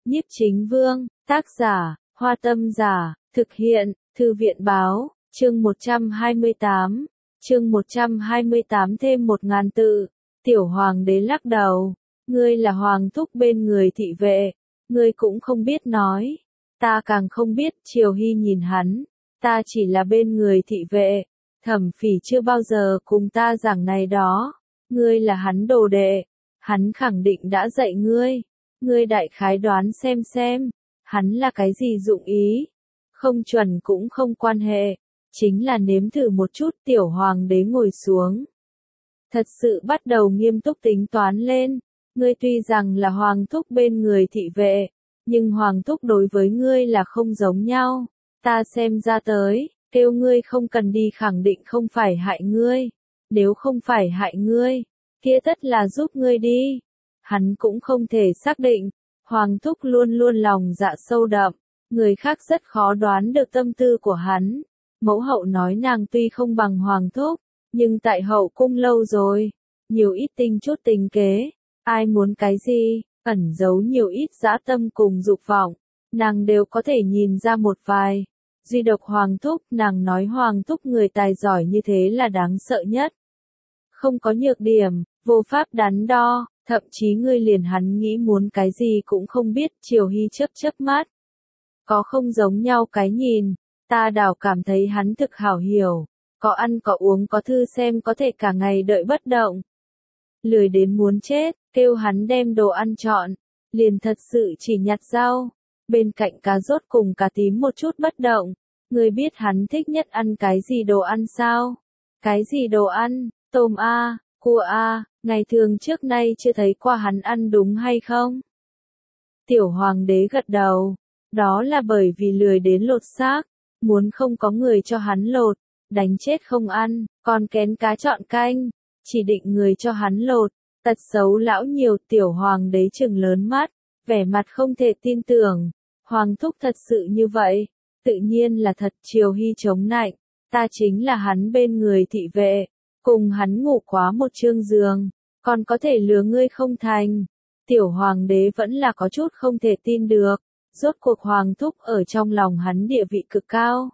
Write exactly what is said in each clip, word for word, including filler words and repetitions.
Nhiếp Chính Vương, tác giả, Hoa Tâm Giả, thực hiện, Thư viện Báo, chương một trăm hai mươi tám, chương một trăm hai mươi tám thêm một ngàn tự, tiểu hoàng đế lắc đầu, ngươi là hoàng thúc bên người thị vệ, ngươi cũng không biết nói, ta càng không biết. Triều Hy nhìn hắn, ta chỉ là bên người thị vệ, Thẩm Phỉ chưa bao giờ cùng ta giảng này đó, ngươi là hắn đồ đệ, hắn khẳng định đã dạy ngươi, ngươi đại khái đoán xem xem, hắn là cái gì dụng ý, không chuẩn cũng không quan hệ, chính là nếm thử một chút. Tiểu hoàng đế ngồi xuống, thật sự bắt đầu nghiêm túc tính toán lên, ngươi tuy rằng là hoàng thúc bên người thị vệ, nhưng hoàng thúc đối với ngươi là không giống nhau, ta xem ra tới, kêu ngươi không cần đi khẳng định không phải hại ngươi, nếu không phải hại ngươi, kia tất là giúp ngươi đi. Hắn cũng không thể xác định, hoàng thúc luôn luôn lòng dạ sâu đậm, người khác rất khó đoán được tâm tư của hắn. Mẫu hậu nói nàng tuy không bằng hoàng thúc, nhưng tại hậu cung lâu rồi, nhiều ít tinh chút tình kế, ai muốn cái gì, ẩn giấu nhiều ít dã tâm cùng dục vọng, nàng đều có thể nhìn ra một vài. Duy độc hoàng thúc, nàng nói hoàng thúc người tài giỏi như thế là đáng sợ nhất. Không có nhược điểm, vô pháp đắn đo, thậm chí ngươi liền hắn nghĩ muốn cái gì cũng không biết. Triều Hy chớp chớp mắt, có không giống nhau cái nhìn, ta đảo cảm thấy hắn thực hảo hiểu, có ăn có uống có thư xem có thể cả ngày đợi bất động. Lười đến muốn chết, kêu hắn đem đồ ăn chọn, liền thật sự chỉ nhặt rau, bên cạnh cà rốt cùng cà tím một chút bất động. Ngươi biết hắn thích nhất ăn cái gì đồ ăn sao? Cái gì đồ ăn? Tôm a, cua a, ngày thường trước nay chưa thấy qua hắn ăn đúng hay không? Tiểu hoàng đế gật đầu, đó là bởi vì lười đến lột xác, muốn không có người cho hắn lột, đánh chết không ăn, còn kén cá chọn canh, chỉ định người cho hắn lột, tật xấu lão nhiều. Tiểu hoàng đế trừng lớn mắt, vẻ mặt không thể tin tưởng, hoàng thúc thật sự như vậy, tự nhiên là thật. Triều Hy chống nạnh, ta chính là hắn bên người thị vệ, cùng hắn ngủ quá một chương giường, còn có thể lừa ngươi không thành. Tiểu hoàng đế vẫn là có chút không thể tin được, rốt cuộc hoàng thúc ở trong lòng hắn địa vị cực cao,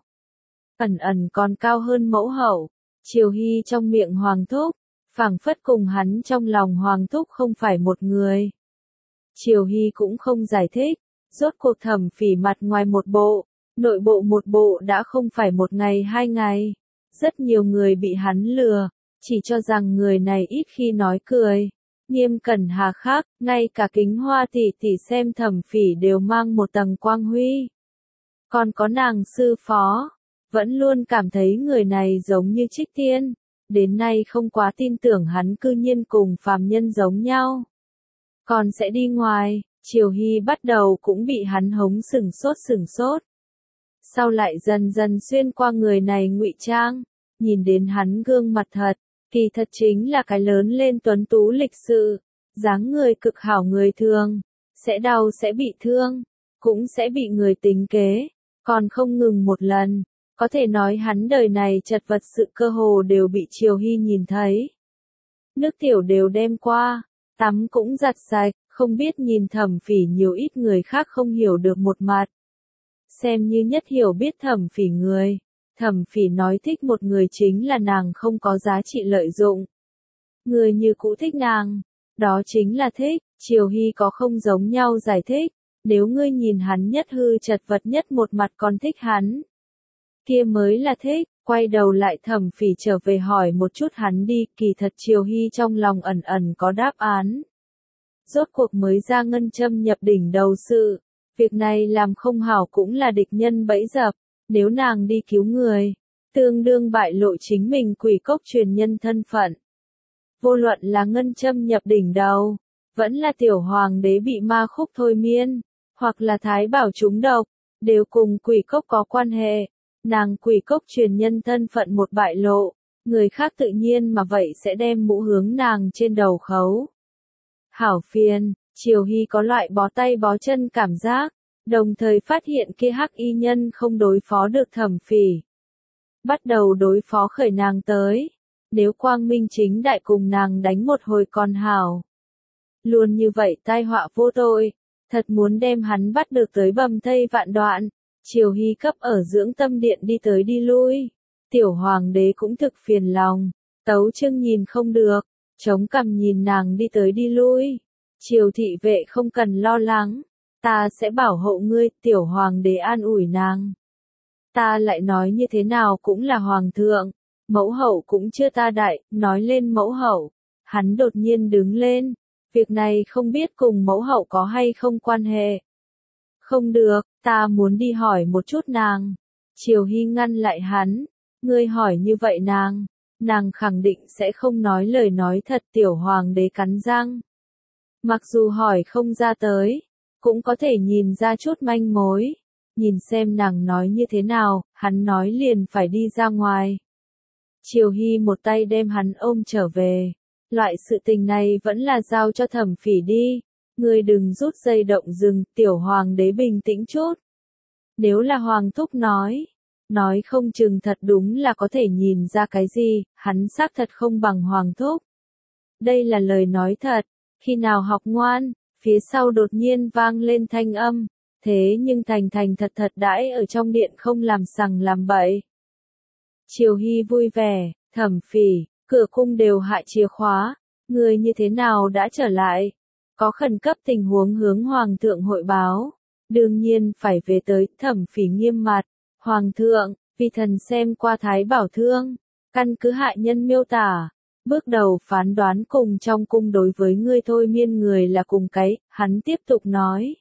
ẩn ẩn còn cao hơn mẫu hậu. Triều Hy trong miệng hoàng thúc, phảng phất cùng hắn trong lòng hoàng thúc không phải một người. Triều Hy cũng không giải thích, rốt cuộc Thẩm Phỉ mặt ngoài một bộ, nội bộ một bộ đã không phải một ngày hai ngày. Rất nhiều người bị hắn lừa, chỉ cho rằng người này ít khi nói cười, nghiêm cẩn hà khắc, ngay cả Kính Hoa tỷ tỷ xem Thẩm Phỉ đều mang một tầng quang huy. Còn có nàng sư phó, vẫn luôn cảm thấy người này giống như trích tiên, đến nay không quá tin tưởng hắn cư nhiên cùng phàm nhân giống nhau. Còn sẽ đi ngoài, Triều Hy bắt đầu cũng bị hắn hống sừng sốt sừng sốt. Sau lại dần dần xuyên qua người này ngụy trang, nhìn đến hắn gương mặt thật, kỳ thật chính là cái lớn lên tuấn tú lịch sự, dáng người cực hảo người thường, sẽ đau sẽ bị thương, cũng sẽ bị người tính kế, còn không ngừng một lần, có thể nói hắn đời này chật vật sự cơ hồ đều bị Triều Hy nhìn thấy. Nước tiểu đều đem qua, tắm cũng giặt sạch, không biết nhìn Thẩm Phỉ nhiều ít người khác không hiểu được một mặt. Xem như nhất hiểu biết Thẩm Phỉ người, Thẩm Phỉ nói thích một người chính là nàng không có giá trị lợi dụng. Người như cũ thích nàng, đó chính là thích. Triều Hy có không giống nhau giải thích, nếu ngươi nhìn hắn nhất hư chật vật nhất một mặt còn thích hắn, kia mới là thích. Quay đầu lại Thẩm Phỉ trở về hỏi một chút hắn đi, kỳ thật Triều Hy trong lòng ẩn ẩn có đáp án. Rốt cuộc mới ra ngân châm nhập đỉnh đầu sự, việc này làm không hảo cũng là địch nhân bẫy dập, nếu nàng đi cứu người, tương đương bại lộ chính mình quỷ cốc truyền nhân thân phận. Vô luận là ngân châm nhập đỉnh đầu, vẫn là tiểu hoàng đế bị ma khúc thôi miên, hoặc là thái bảo trúng độc, đều cùng quỷ cốc có quan hệ. Nàng quỷ cốc truyền nhân thân phận một bại lộ, người khác tự nhiên mà vậy sẽ đem mũ hướng nàng trên đầu khấu. Hảo phiền, Triều Hy có loại bó tay bó chân cảm giác, đồng thời phát hiện kia hắc y nhân không đối phó được Thẩm Phỉ. Bắt đầu đối phó khởi nàng tới, nếu quang minh chính đại cùng nàng đánh một hồi còn hảo. Luôn như vậy tai họa vô tội, thật muốn đem hắn bắt được tới bầm thây vạn đoạn. Triều Hy cấp ở dưỡng tâm điện đi tới đi lui. Tiểu hoàng đế cũng thực phiền lòng. Tấu Chương nhìn không được, chống cằm nhìn nàng đi tới đi lui. Triều thị vệ không cần lo lắng, ta sẽ bảo hộ ngươi, tiểu hoàng đế an ủi nàng. Ta lại nói như thế nào cũng là hoàng thượng, mẫu hậu cũng chưa ta đại, nói lên mẫu hậu. Hắn đột nhiên đứng lên, việc này không biết cùng mẫu hậu có hay không quan hệ. Không được, ta muốn đi hỏi một chút nàng. Triều Hy ngăn lại hắn, ngươi hỏi như vậy nàng, nàng khẳng định sẽ không nói lời nói thật. Tiểu hoàng đế cắn răng. Mặc dù hỏi không ra tới, cũng có thể nhìn ra chút manh mối. Nhìn xem nàng nói như thế nào, hắn nói liền phải đi ra ngoài. Triều Hy một tay đem hắn ôm trở về. Loại sự tình này vẫn là giao cho Thẩm Phỉ đi. Ngươi đừng rút dây động rừng, tiểu hoàng đế bình tĩnh chút. Nếu là hoàng thúc nói, nói không chừng thật đúng là có thể nhìn ra cái gì, hắn xác thật không bằng hoàng thúc. Đây là lời nói thật, khi nào học ngoan, phía sau đột nhiên vang lên thanh âm, thế nhưng thành thành thật thật đãi ở trong điện không làm sằng làm bậy. Triều Hy vui vẻ, Thẩm Phỉ, cửa cung đều hại chìa khóa, người như thế nào đã trở lại? Có khẩn cấp tình huống hướng hoàng thượng hội báo, đương nhiên phải về tới. Thẩm Phỉ nghiêm mặt, hoàng thượng, vì thần xem qua Thái Bảo thương, căn cứ hại nhân miêu tả, bước đầu phán đoán cùng trong cung đối với ngươi thôi miên người là cùng cái. Hắn tiếp tục nói,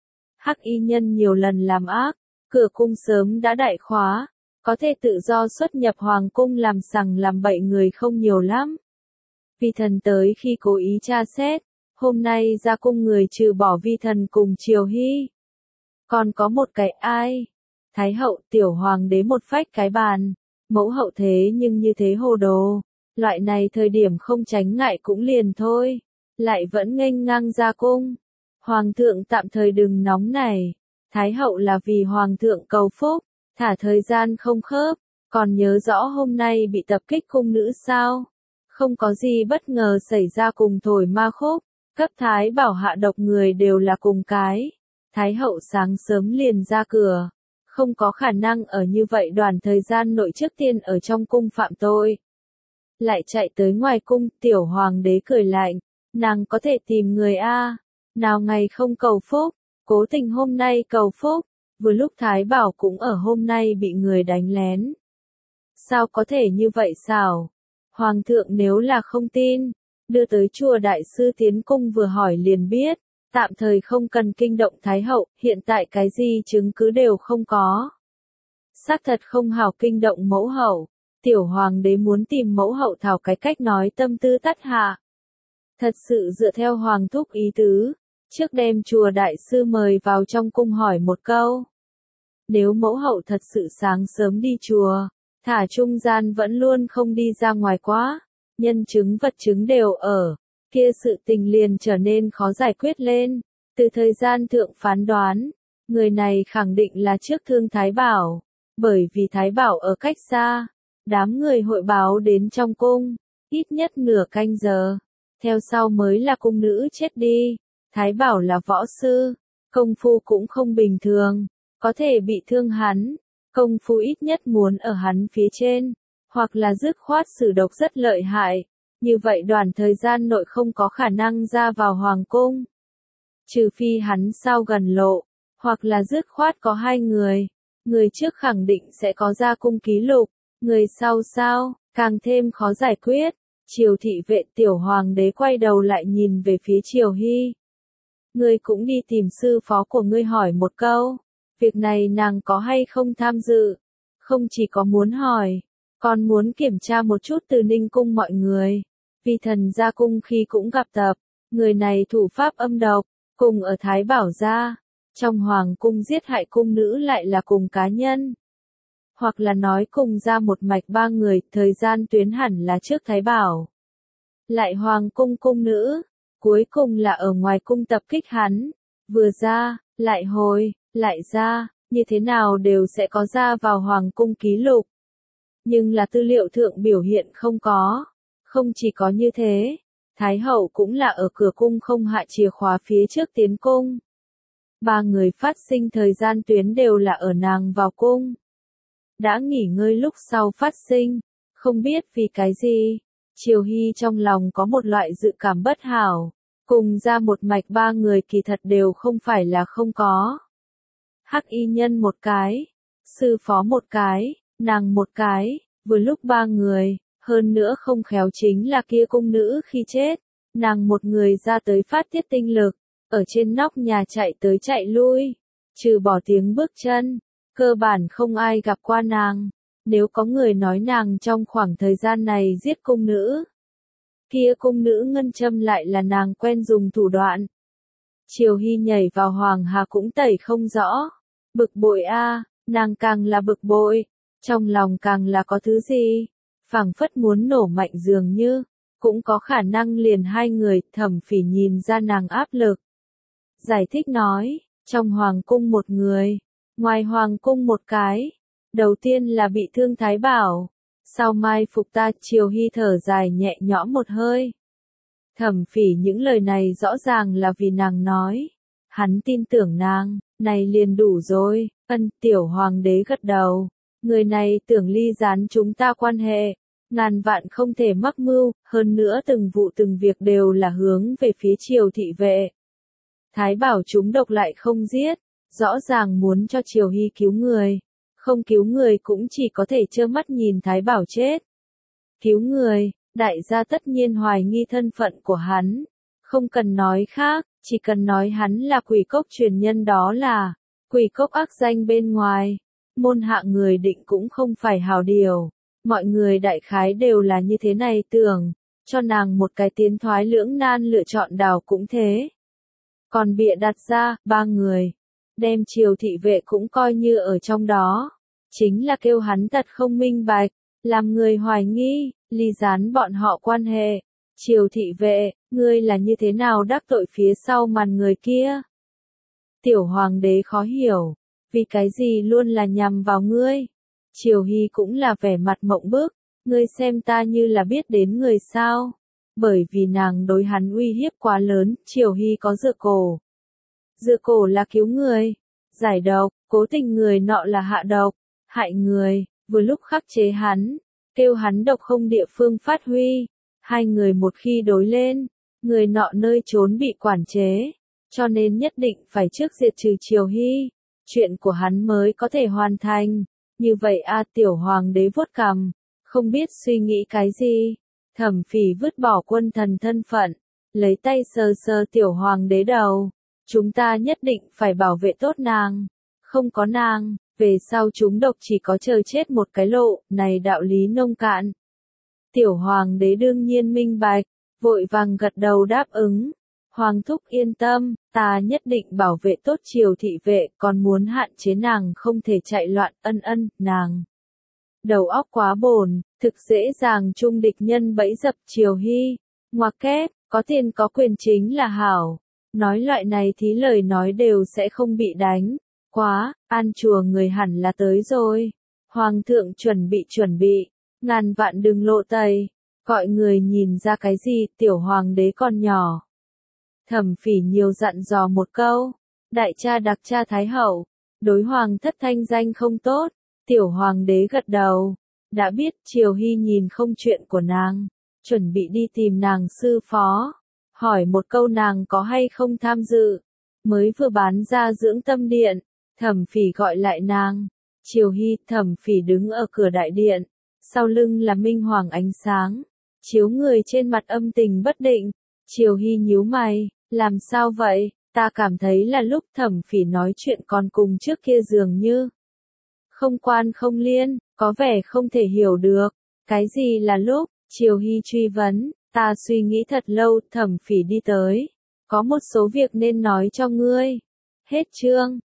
hắc y nhân nhiều lần làm ác, cửa cung sớm đã đại khóa, có thể tự do xuất nhập hoàng cung làm sằng làm bậy người không nhiều lắm. Vi thần tới khi cố ý tra xét, hôm nay ra cung người trừ bỏ vi thần cùng Triều Hy. Còn có một cái ai? Thái hậu. Tiểu hoàng đế một phách cái bàn, mẫu hậu thế nhưng như thế hồ đồ, loại này thời điểm không tránh ngại cũng liền thôi, lại vẫn nghênh ngang ra cung. Hoàng thượng tạm thời đừng nóng này, Thái hậu là vì hoàng thượng cầu phúc, thả thời gian không khớp, còn nhớ rõ hôm nay bị tập kích cung nữ sao? Không có gì bất ngờ xảy ra cùng thổi ma khúc, cấp Thái Bảo hạ độc người đều là cùng cái. Thái hậu sáng sớm liền ra cửa, không có khả năng ở như vậy đoàn thời gian nội trước tiên ở trong cung phạm tội. Lại chạy tới ngoài cung. Tiểu hoàng đế cười lạnh, nàng có thể tìm người a, nào ngày không cầu phúc, cố tình hôm nay cầu phúc, vừa lúc Thái Bảo cũng ở hôm nay bị người đánh lén. Sao có thể như vậy sao? Hoàng thượng nếu là không tin, đưa tới chùa đại sư tiến cung vừa hỏi liền biết, tạm thời không cần kinh động Thái hậu, hiện tại cái gì chứng cứ đều không có. Xác thật không hảo kinh động mẫu hậu, tiểu hoàng đế muốn tìm mẫu hậu thảo cái cách nói tâm tư tắt hạ. Thật sự dựa theo hoàng thúc ý tứ, trước đem chùa đại sư mời vào trong cung hỏi một câu. Nếu mẫu hậu thật sự sáng sớm đi chùa, thả trung gian vẫn luôn không đi ra ngoài quá, nhân chứng vật chứng đều ở, kia sự tình liền trở nên khó giải quyết lên. Từ thời gian thượng phán đoán, người này khẳng định là trước thương Thái Bảo, bởi vì Thái Bảo ở cách xa, đám người hội báo đến trong cung, ít nhất nửa canh giờ, theo sau mới là cung nữ chết đi. Thái Bảo là võ sư, công phu cũng không bình thường, có thể bị thương hắn, công phu ít nhất muốn ở hắn phía trên, hoặc là dứt khoát sử độc rất lợi hại, như vậy đoàn thời gian nội không có khả năng ra vào hoàng cung. Trừ phi hắn sao gần lộ, hoặc là dứt khoát có hai người, người trước khẳng định sẽ có ra cung ký lục, người sau sao, càng thêm khó giải quyết. Triều thị vệ. Tiểu hoàng đế quay đầu lại nhìn về phía Triều Hy. Ngươi cũng đi tìm sư phó của ngươi hỏi một câu, việc này nàng có hay không tham dự, không chỉ có muốn hỏi, còn muốn kiểm tra một chút từ Ninh cung mọi người, vì thần ra cung khi cũng gặp tập, người này thủ pháp âm độc, cùng ở Thái Bảo gia, trong hoàng cung giết hại cung nữ lại là cùng cá nhân. Hoặc là nói cùng ra một mạch ba người, thời gian tuyến hẳn là trước Thái Bảo. Lại hoàng cung cung nữ, cuối cùng là ở ngoài cung tập kích hắn, vừa ra, lại hồi, lại ra, như thế nào đều sẽ có ra vào hoàng cung ký lục. Nhưng là tư liệu thượng biểu hiện không có, không chỉ có như thế, Thái hậu cũng là ở cửa cung không hạ chìa khóa phía trước tiến cung. ba người phát sinh thời gian tuyến đều là ở nàng vào cung. Đã nghỉ ngơi lúc sau phát sinh, không biết vì cái gì, Triều Hy trong lòng có một loại dự cảm bất hảo, cùng ra một mạch ba người kỳ thật đều không phải là không có. Hắc y nhân một cái, sư phó một cái, nàng một cái, vừa lúc ba người, hơn nữa không khéo chính là kia cung nữ khi chết, nàng một người ra tới phát tiết tinh lực, ở trên nóc nhà chạy tới chạy lui, trừ bỏ tiếng bước chân, cơ bản không ai gặp qua nàng. Nếu có người nói nàng trong khoảng thời gian này giết cung nữ, kia cung nữ ngân châm lại là nàng quen dùng thủ đoạn. Triều Hy nhảy vào Hoàng Hà cũng tẩy không rõ, bực bội a, nàng càng là bực bội, trong lòng càng là có thứ gì, phảng phất muốn nổ mạnh dường như, cũng có khả năng liền hai người. Thẩm Phỉ nhìn ra nàng áp lực, giải thích nói, trong hoàng cung một người, ngoài hoàng cung một cái, đầu tiên là bị thương Thái Bảo, sau mai phục ta. Triều Hy thở dài nhẹ nhõm một hơi. Thẩm Phỉ những lời này rõ ràng là vì nàng nói, hắn tin tưởng nàng, này liền đủ rồi. Ân. Tiểu hoàng đế gật đầu, người này tưởng ly gián chúng ta quan hệ, ngàn vạn không thể mắc mưu, hơn nữa từng vụ từng việc đều là hướng về phía Triều thị vệ. Thái Bảo chúng độc lại không giết, rõ ràng muốn cho Triều Hy cứu người, không cứu người cũng chỉ có thể trơ mắt nhìn Thái Bảo chết. Cứu người, đại gia tất nhiên hoài nghi thân phận của hắn, không cần nói khác, chỉ cần nói hắn là Quỷ Cốc truyền nhân, đó là Quỷ Cốc ác danh bên ngoài, môn hạ người định cũng không phải hào điều. Mọi người đại khái đều là như thế này tưởng, cho nàng một cái tiến thoái lưỡng nan lựa chọn đảo cũng thế. Còn bịa đặt ra, ba người, đem Triều thị vệ cũng coi như ở trong đó, chính là kêu hắn thật không minh bạch, làm người hoài nghi, ly gián bọn họ quan hệ. Triều thị vệ, ngươi là như thế nào đắc tội phía sau màn người kia? Tiểu hoàng đế khó hiểu, vì cái gì luôn là nhằm vào ngươi? Triều Hy cũng là vẻ mặt mộng bức, ngươi xem ta như là biết đến người sao? Bởi vì nàng đối hắn uy hiếp quá lớn. Triều Hy có dựa cổ. Dựa cổ là cứu người, giải độc, cố tình người nọ là hạ độc, hại người, vừa lúc khắc chế hắn, kêu hắn độc không địa phương phát huy. Hai người một khi đối lên, người nọ nơi trốn bị quản chế, cho nên nhất định phải trước diệt trừ Triều Hy, chuyện của hắn mới có thể hoàn thành. Như vậy a. Tiểu hoàng đế vuốt cằm, không biết suy nghĩ cái gì. Thẩm Phỉ vứt bỏ quân thần thân phận, lấy tay sờ sờ tiểu hoàng đế đầu. Chúng ta nhất định phải bảo vệ tốt nàng, không có nàng, về sau chúng độc chỉ có chờ chết một cái lộ, này đạo lý nông cạn. Tiểu hoàng đế đương nhiên minh bạch, vội vàng gật đầu đáp ứng. Hoàng thúc yên tâm, ta nhất định bảo vệ tốt Triều thị vệ, còn muốn hạn chế nàng không thể chạy loạn. Ân ân, nàng đầu óc quá bổn, thực dễ dàng chung địch nhân bẫy dập. Triều Hy, ngoặc kép, có tiền có quyền chính là hảo, nói loại này thí lời nói đều sẽ không bị đánh. Quá, an chùa người hẳn là tới rồi. Hoàng thượng chuẩn bị chuẩn bị, ngàn vạn đừng lộ tẩy, gọi người nhìn ra cái gì. Tiểu hoàng đế còn nhỏ. Thẩm Phỉ nhiều dặn dò một câu, đại cha đặc cha thái hậu, đối hoàng thất thanh danh không tốt. Tiểu hoàng đế gật đầu, đã biết. Triều Hy nhìn không chuyện của nàng, chuẩn bị đi tìm nàng sư phó, hỏi một câu nàng có hay không tham dự. Mới vừa bán ra dưỡng tâm điện, Thẩm Phỉ gọi lại nàng. Triều Hy. Thẩm Phỉ đứng ở cửa đại điện, sau lưng là minh hoàng ánh sáng, chiếu người trên mặt âm tình bất định. Triều Hy nhíu mày, làm sao vậy? Ta cảm thấy là lúc. Thẩm Phỉ nói chuyện còn cùng trước kia dường như không quan không liên, có vẻ không thể hiểu được. Cái gì là lúc? Triều Hy truy vấn. Ta suy nghĩ thật lâu. Thẩm Phỉ đi tới, có một số việc nên nói cho ngươi. Hết chương.